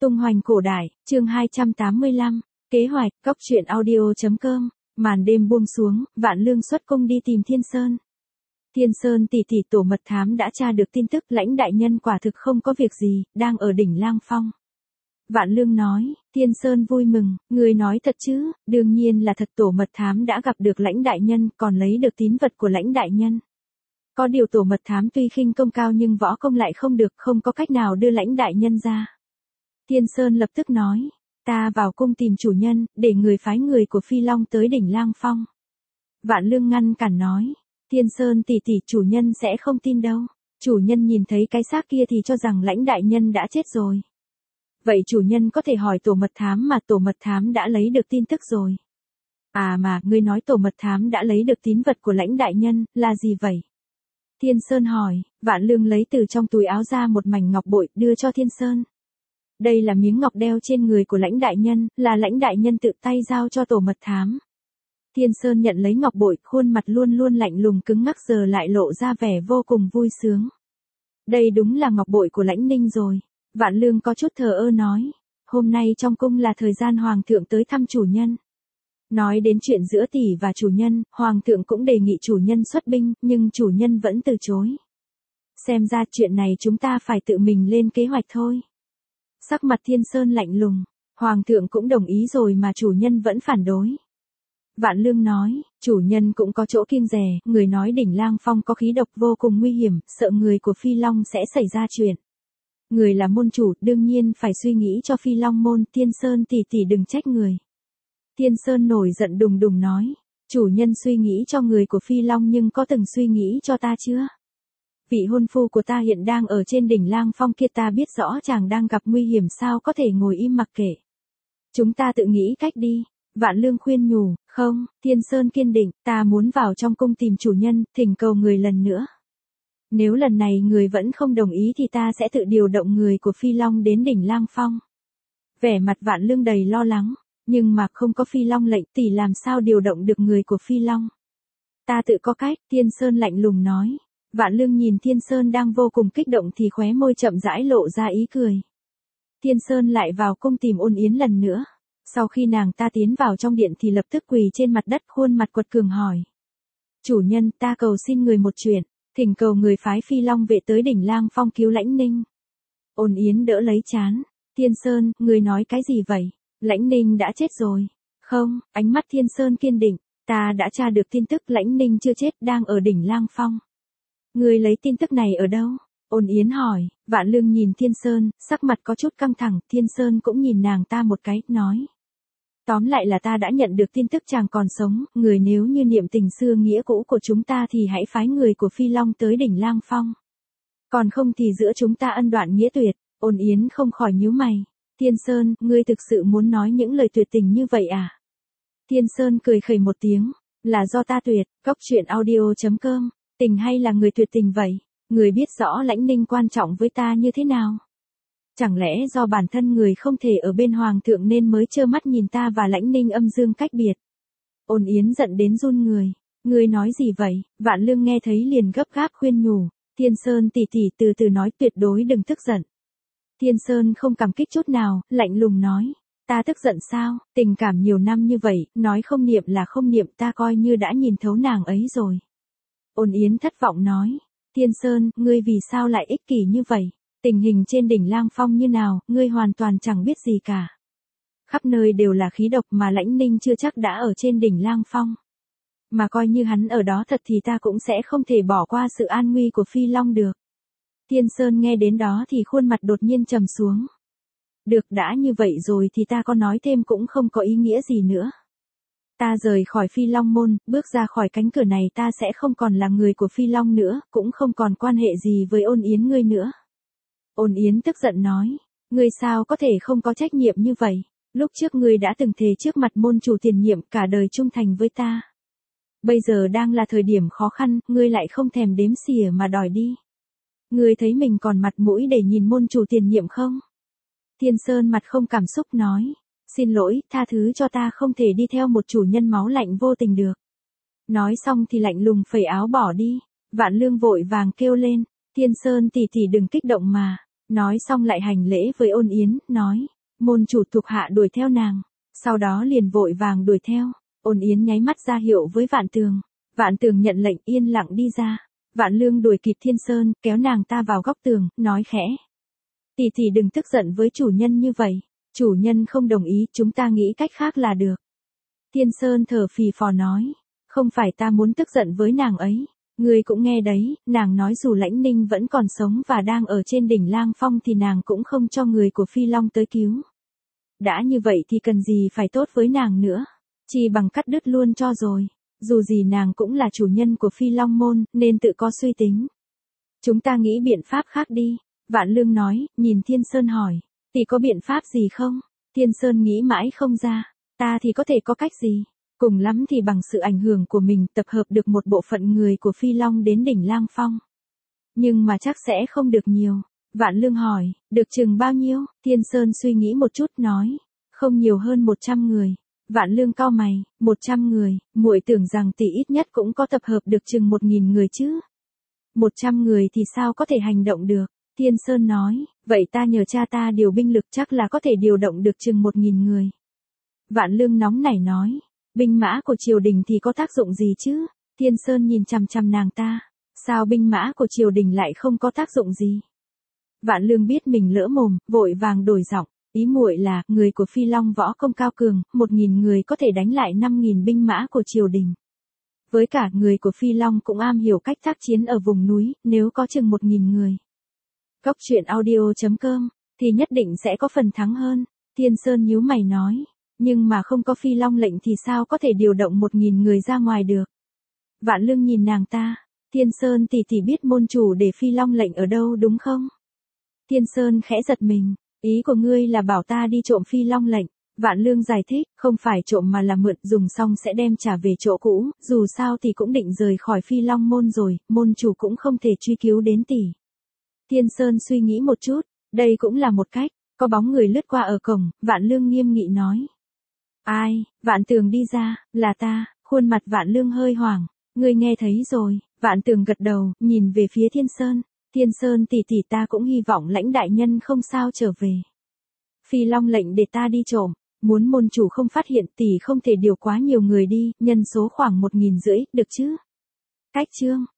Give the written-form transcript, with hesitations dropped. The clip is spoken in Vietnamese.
Tung hoành cổ đại, chương 285, kế hoạch, cóc truyện audio.com, màn đêm buông xuống, Vạn Lương xuất cung đi tìm Thiên Sơn. Thiên Sơn tỷ tỷ tổ mật thám đã tra được tin tức Lãnh đại nhân quả thực không có việc gì, đang ở đỉnh Lang Phong. Vạn Lương nói, Thiên Sơn vui mừng, người nói thật chứ, đương nhiên là thật, tổ mật thám đã gặp được Lãnh đại nhân, còn lấy được tín vật của Lãnh đại nhân. Có điều tổ mật thám tuy khinh công cao nhưng võ công lại không được, không có cách nào đưa Lãnh đại nhân ra. Thiên Sơn lập tức nói, ta vào cung tìm chủ nhân, để người phái người của Phi Long tới đỉnh Lang Phong. Vạn Lương ngăn cản nói, Thiên Sơn tỷ tỷ, chủ nhân sẽ không tin đâu. Chủ nhân nhìn thấy cái xác kia thì cho rằng Lãnh đại nhân đã chết rồi. Vậy chủ nhân có thể hỏi tổ mật thám mà tổ mật thám đã lấy được tin tức rồi. À mà, ngươi nói tổ mật thám đã lấy được tín vật của Lãnh đại nhân, là gì vậy? Thiên Sơn hỏi, Vạn Lương lấy từ trong túi áo ra một mảnh ngọc bội, đưa cho Thiên Sơn. Đây là miếng ngọc đeo trên người của Lãnh đại nhân, là Lãnh đại nhân tự tay giao cho tổ mật thám. Thiên Sơn nhận lấy ngọc bội, khuôn mặt luôn luôn lạnh lùng cứng ngắc giờ lại lộ ra vẻ vô cùng vui sướng. Đây đúng là ngọc bội của Lãnh Ninh rồi. Vạn Lương có chút thờ ơ nói, hôm nay trong cung là thời gian hoàng thượng tới thăm chủ nhân. Nói đến chuyện giữa tỷ và chủ nhân, hoàng thượng cũng đề nghị chủ nhân xuất binh, nhưng chủ nhân vẫn từ chối. Xem ra chuyện này chúng ta phải tự mình lên kế hoạch thôi. Sắc mặt Thiên Sơn lạnh lùng, hoàng thượng cũng đồng ý rồi mà chủ nhân vẫn phản đối. Vạn Lương nói, chủ nhân cũng có chỗ kiêng dè, người nói đỉnh Lang Phong có khí độc vô cùng nguy hiểm, sợ người của Phi Long sẽ xảy ra chuyện. Người là môn chủ, đương nhiên phải suy nghĩ cho Phi Long môn, Thiên Sơn tỷ tỷ đừng trách người. Thiên Sơn nổi giận đùng đùng nói, chủ nhân suy nghĩ cho người của Phi Long nhưng có từng suy nghĩ cho ta chưa? Vị hôn phu của ta hiện đang ở trên đỉnh Lang Phong kia, ta biết rõ chàng đang gặp nguy hiểm, sao có thể ngồi im mặc kệ. Chúng ta tự nghĩ cách đi. Vạn Lương khuyên nhủ, không, Thiên Sơn kiên định, ta muốn vào trong cung tìm chủ nhân, thỉnh cầu người lần nữa. Nếu lần này người vẫn không đồng ý thì ta sẽ tự điều động người của Phi Long đến đỉnh Lang Phong. Vẻ mặt Vạn Lương đầy lo lắng, nhưng mà không có Phi Long lệnh tỷ làm sao điều động được người của Phi Long. Ta tự có cách, Thiên Sơn lạnh lùng nói. Vạn Lương nhìn Thiên Sơn đang vô cùng kích động thì khóe môi chậm rãi lộ ra ý cười. Thiên Sơn lại vào cung tìm Ôn Yến lần nữa. Sau khi nàng ta tiến vào trong điện thì lập tức quỳ trên mặt đất, khuôn mặt quật cường hỏi. Chủ nhân, ta cầu xin người một chuyện, thỉnh cầu người phái Phi Long vệ tới đỉnh Lang Phong cứu Lãnh Ninh. Ôn Yến đỡ lấy trán. Thiên Sơn, người nói cái gì vậy? Lãnh Ninh đã chết rồi. Không, ánh mắt Thiên Sơn kiên định, ta đã tra được tin tức Lãnh Ninh chưa chết, đang ở đỉnh Lang Phong. Người lấy tin tức này ở đâu? Ôn Yến hỏi. Vạn Lương nhìn Thiên Sơn, sắc mặt có chút căng thẳng, Thiên Sơn cũng nhìn nàng ta một cái, nói. Tóm lại là ta đã nhận được tin tức chàng còn sống, người nếu như niệm tình xưa nghĩa cũ của chúng ta thì hãy phái người của Phi Long tới đỉnh Lang Phong. Còn không thì giữa chúng ta ân đoạn nghĩa tuyệt. Ôn Yến không khỏi nhíu mày. Thiên Sơn, ngươi thực sự muốn nói những lời tuyệt tình như vậy à? Thiên Sơn cười khẩy một tiếng, là do ta tuyệt, cóc truyện audio.com, tình hay là người tuyệt tình vậy? Người biết rõ Lãnh Ninh quan trọng với ta như thế nào? Chẳng lẽ do bản thân người không thể ở bên hoàng thượng nên mới trơ mắt nhìn ta và Lãnh Ninh âm dương cách biệt? Ôn Yến giận đến run người. Ngươi nói gì vậy? Vạn Lương nghe thấy liền gấp gáp khuyên nhủ. Thiên Sơn tỷ tỷ từ từ nói, tuyệt đối đừng tức giận. Thiên Sơn không cảm kích chút nào, lạnh lùng nói. Ta tức giận sao? Tình cảm nhiều năm như vậy, nói không niệm là không niệm, ta coi như đã nhìn thấu nàng ấy rồi. Ôn Yến thất vọng nói. Thiên Sơn, ngươi vì sao lại ích kỷ như vậy? Tình hình trên đỉnh Lang Phong như nào, ngươi hoàn toàn chẳng biết gì cả. Khắp nơi đều là khí độc mà Lãnh Ninh chưa chắc đã ở trên đỉnh Lang Phong. Mà coi như hắn ở đó thật thì ta cũng sẽ không thể bỏ qua sự an nguy của Phi Long được. Thiên Sơn nghe đến đó thì khuôn mặt đột nhiên trầm xuống. Được, đã như vậy rồi thì ta có nói thêm cũng không có ý nghĩa gì nữa. Ta rời khỏi Phi Long môn, bước ra khỏi cánh cửa này ta sẽ không còn là người của Phi Long nữa, cũng không còn quan hệ gì với Ôn Yến ngươi nữa. Ôn Yến tức giận nói, ngươi sao có thể không có trách nhiệm như vậy? Lúc trước ngươi đã từng thề trước mặt môn chủ tiền nhiệm cả đời trung thành với ta. Bây giờ đang là thời điểm khó khăn, ngươi lại không thèm đếm xỉa mà đòi đi. Ngươi thấy mình còn mặt mũi để nhìn môn chủ tiền nhiệm không? Thiên Sơn mặt không cảm xúc nói, xin lỗi, tha thứ cho ta không thể đi theo một chủ nhân máu lạnh vô tình được. Nói xong thì lạnh lùng phẩy áo bỏ đi. Vạn Lương vội vàng kêu lên, Thiên Sơn tỷ tỷ đừng kích động mà. Nói xong lại hành lễ với Ôn Yến, nói, môn chủ thuộc hạ đuổi theo nàng. Sau đó liền vội vàng đuổi theo. Ôn Yến nháy mắt ra hiệu với Vạn Tường. Vạn Tường nhận lệnh yên lặng đi ra. Vạn Lương đuổi kịp Thiên Sơn, kéo nàng ta vào góc tường, nói khẽ. Tỷ tỷ đừng tức giận với chủ nhân như vậy. Chủ nhân không đồng ý, chúng ta nghĩ cách khác là được. Thiên Sơn thở phì phò nói. Không phải ta muốn tức giận với nàng ấy. Ngươi cũng nghe đấy, nàng nói dù Lãnh Ninh vẫn còn sống và đang ở trên đỉnh Lang Phong thì nàng cũng không cho người của Phi Long tới cứu. Đã như vậy thì cần gì phải tốt với nàng nữa. Chỉ bằng cắt đứt luôn cho rồi. Dù gì nàng cũng là chủ nhân của Phi Long môn, nên tự có suy tính. Chúng ta nghĩ biện pháp khác đi. Vạn Lương nói, nhìn Thiên Sơn hỏi. Tỷ có biện pháp gì không? Thiên Sơn nghĩ mãi không ra. Ta thì có thể có cách gì? Cùng lắm thì bằng sự ảnh hưởng của mình tập hợp được một bộ phận người của Phi Long đến đỉnh Lang Phong. Nhưng mà chắc sẽ không được nhiều. Vạn Lương hỏi, được chừng bao nhiêu? Thiên Sơn suy nghĩ một chút nói, không nhiều hơn 100 người. Vạn Lương cau mày, 100 người, muội tưởng rằng tỷ ít nhất cũng có tập hợp được chừng 1000 người chứ. 100 người thì sao có thể hành động được? Thiên Sơn nói, vậy ta nhờ cha ta điều binh lực chắc là có thể điều động được chừng 1000 người. Vạn Lương nóng nảy nói, binh mã của triều đình thì có tác dụng gì chứ? Thiên Sơn nhìn chằm chằm nàng ta, sao binh mã của triều đình lại không có tác dụng gì? Vạn Lương biết mình lỡ mồm, vội vàng đổi giọng, ý muội là, người của Phi Long võ công cao cường, 1000 người có thể đánh lại 5000 binh mã của triều đình. Với cả người của Phi Long cũng am hiểu cách tác chiến ở vùng núi, nếu có chừng 1000 người. Cốc truyện audio.com, thì nhất định sẽ có phần thắng hơn. Thiên Sơn nhíu mày nói, nhưng mà không có Phi Long lệnh thì sao có thể điều động 1000 người ra ngoài được. Vạn Lương nhìn nàng ta, Thiên Sơn tỷ tỷ biết môn chủ để Phi Long lệnh ở đâu đúng không? Thiên Sơn khẽ giật mình, ý của ngươi là bảo ta đi trộm Phi Long lệnh. Vạn Lương giải thích, không phải trộm mà là mượn, dùng xong sẽ đem trả về chỗ cũ, dù sao thì cũng định rời khỏi Phi Long môn rồi, môn chủ cũng không thể truy cứu đến tỷ. Thiên Sơn suy nghĩ một chút, đây cũng là một cách. Có bóng người lướt qua ở cổng, Vạn Lương nghiêm nghị nói. Ai? Vạn Tường đi ra, là ta. Khuôn mặt Vạn Lương hơi hoảng. Ngươi nghe thấy rồi. Vạn Tường gật đầu, nhìn về phía Thiên Sơn. Thiên Sơn tỷ tỷ, ta cũng hy vọng Lãnh đại nhân không sao trở về. Phi Long lệnh để ta đi trộm, muốn môn chủ không phát hiện, tỷ không thể điều quá nhiều người đi, nhân số khoảng 1500, được chứ? Cách chương